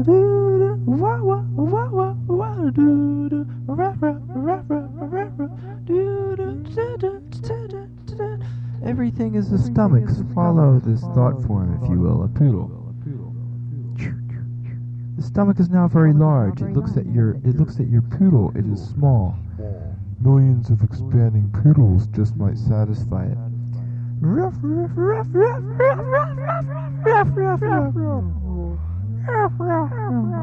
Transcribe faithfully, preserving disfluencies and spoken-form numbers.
Everything is the stomach. Follow this thought form, if you will, a poodle. The stomach is now very large. It looks at your it looks at your poodle. It is small. Millions of expanding poodles just might satisfy it. Ruff, ruff, ruff, ruff, ruff, ruff, ruff, ruff, ruff, ruff, ruff, ruff, ruff, ruff.